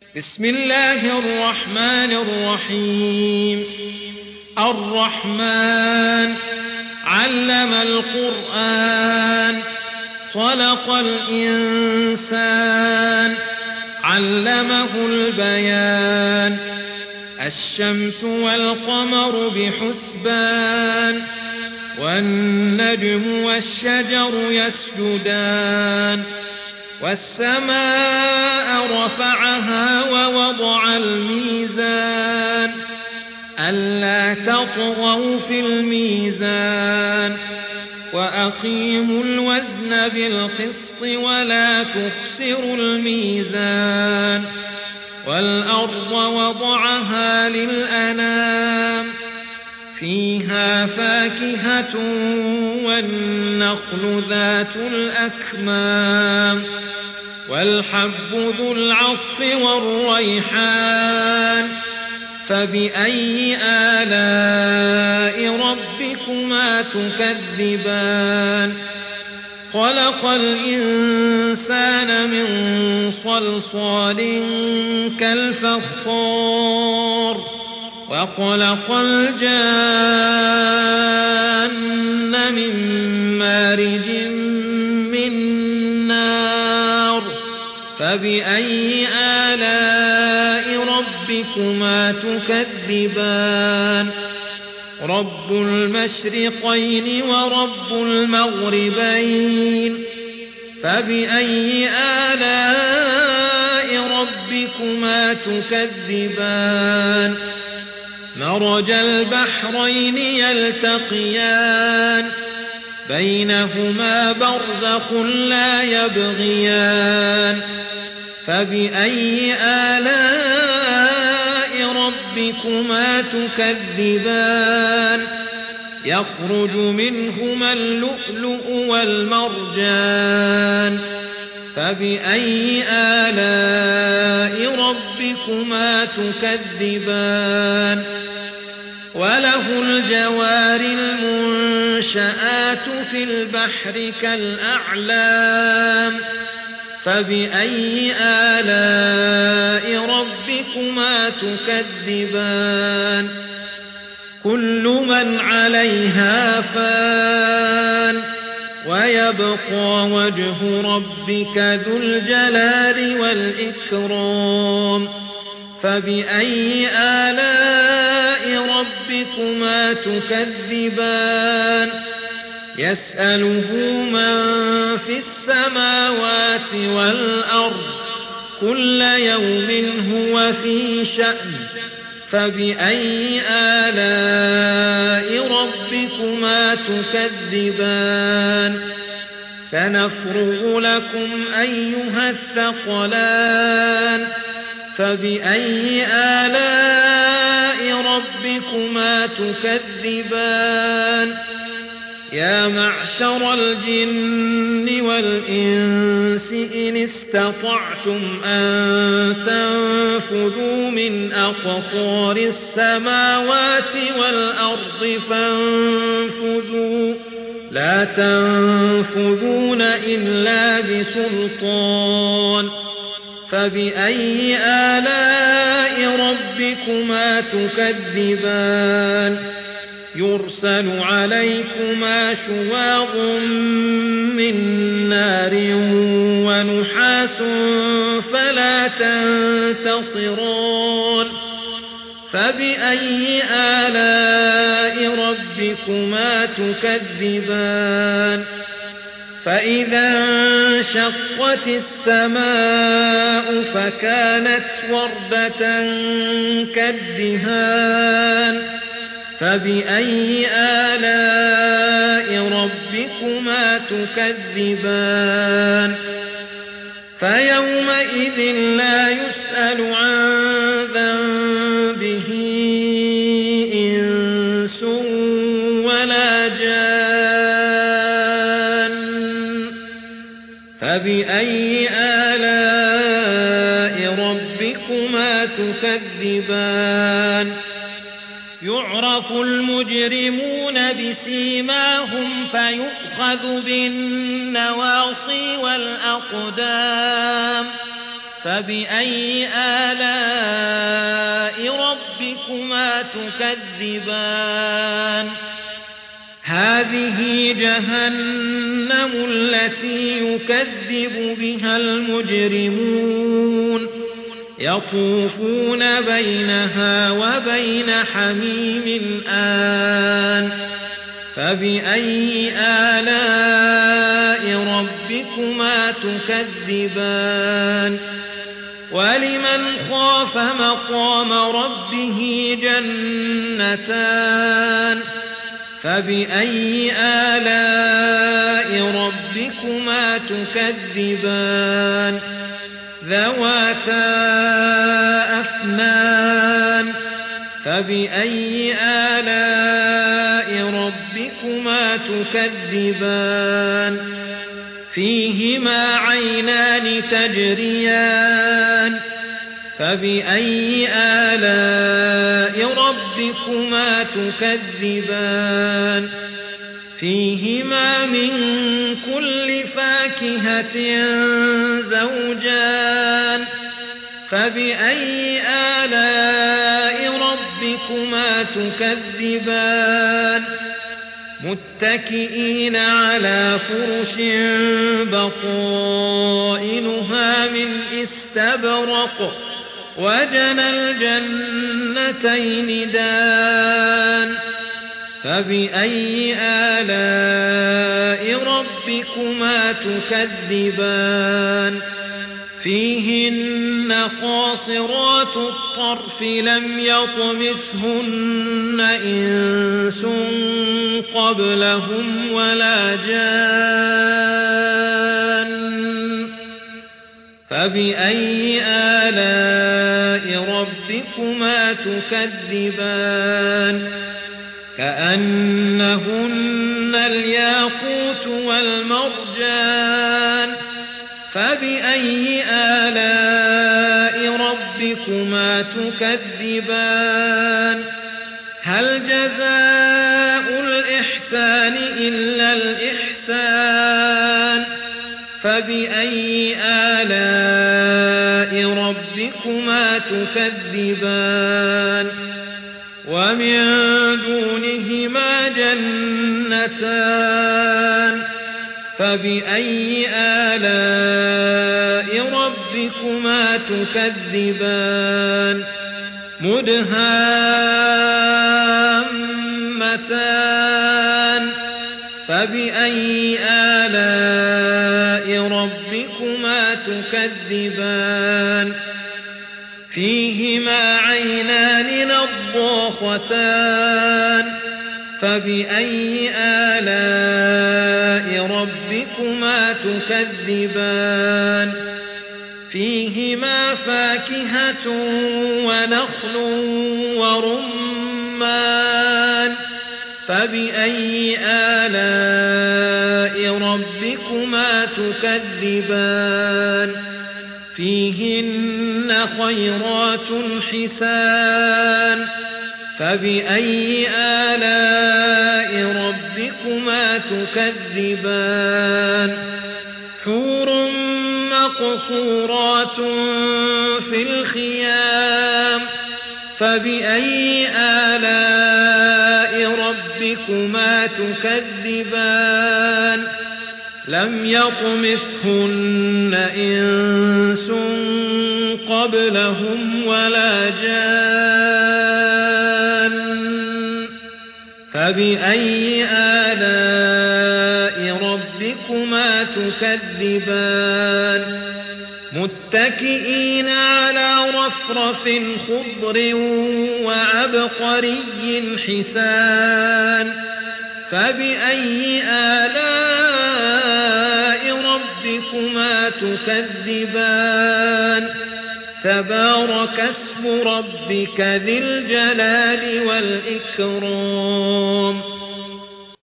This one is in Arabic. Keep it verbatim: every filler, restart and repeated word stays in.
بسم الله الرحمن الرحيم. الرحمن علم القرآن خلق الإنسان علمه البيان. الشمس والقمر بحسبان والنجم والشجر يسجدان. والسماء رفعها ووضع الميزان ألا تطغوا في الميزان وأقيموا الوزن بالقسط ولا تخسروا الميزان. والأرض وضعها للأنام فيها فاكهة والنخل ذات الأكمام والحب ذو العصف والريحان. فبأي آلاء ربكما تكذبان؟ خلق الإنسان من صلصال كالفخار وخلق الجان من مارج من نار. فبأي آلاء ربكما تكذبان؟ رب المشرقين ورب المغربين. فبأي آلاء ربكما تكذبان؟ مرج البحرين يلتقيان بينهما برزخ لا يبغيان. فبأي آلاء ربكما تكذبان؟ يخرج منهما اللؤلؤ والمرجان. فبأي آلاء ربكما تكذبان؟ وله الجوار المنشآت في البحر كالأعلام. فبأي آلاء ربكما تكذبان؟ كل من عليها فان ويبقى وجه ربك ذو الجلال والإكرام. فبأي آلاء ربكما تكذبان؟ يسأله من في السماوات والأرض كل يوم هو في شأن. فبأي آلاء ربكما تكذبان؟ سنفرغ لكم أيها الثقلان. فبأي آلاء ربكما تكذبان؟ يا معشر الجن والإنس إن استطعتم أن تنفذوا من أقطار السماوات والأرض فانفذوا لا تنفذون إلا بسلطان. فبأي آلاء ربكما تكذبان؟ يرسل عليكما شواظ من نار ونحاس فلا تنتصران. فبأي آلاء ربكما تكذبان؟ فإذا انشقت السماء فكانت وردة كالدهان. فبأي آلاء ربكما تكذبان؟ فيومئذ لا يسأل عن ذنبه إنس ولا جان. فبأي آلاء ربكما تكذبان؟ يعرف المجرمون بسيماهم فيؤخذ بالنواصي والأقدام. فبأي آلاء ربكما تكذبان هذه جهنم التي يكذب بها المجرمون يطوفون بينها وبين حميم آن فبأي آلاء ربكما تكذبان ولمن خاف مقام ربه جنتان فبأي آلاء ربكما تكذبان ذواتا أفنان فبأي آلاء ربكما تكذبان فيهما عينان تجريان فبأي آلاء ربكما تكذبان فيهما من كل فاكهة زوجان فبأي آلاء ربكما تكذبان متكئين على فرش بطائنها من استبرق وجنى الجنتين دان فبأي آلاء ربكما تكذبان فيهن قاصرات الطرف لم يطمثهن إنس قبلهم ولا جان فبأي آلاء ربكما تكذبان كأنهن الياقوت والمرجان فبأي آلاء ربكما تكذبان هل جزاء الإحسان إلا الإحسان فبأي آلاء ربكما تكذبان ومن دونهما جنتان فبأي آلاء ربكما تكذبان مدهامتان فبأي آلاء ربكما تكذبان فيهما عينان نضاختان فبأي آلاء ربكما تكذبان فيهما فاكهة ونخل ورمان فبأي آلاء ربكما تكذبان فيهن خيرات حسان فبأي آلاء ربكما تكذبان حور مقصورات في الخيام فبأي آلاء ربكما تكذبان لم يطمثهن إنس قبلهم ولا جان فبأي آلاء ربكما تكذبان متكئين على رفرف خضر وعبقري حسان فبأي آلاء ربكما تكذبان تبارك اسم ربك ذي الجلال والإكرام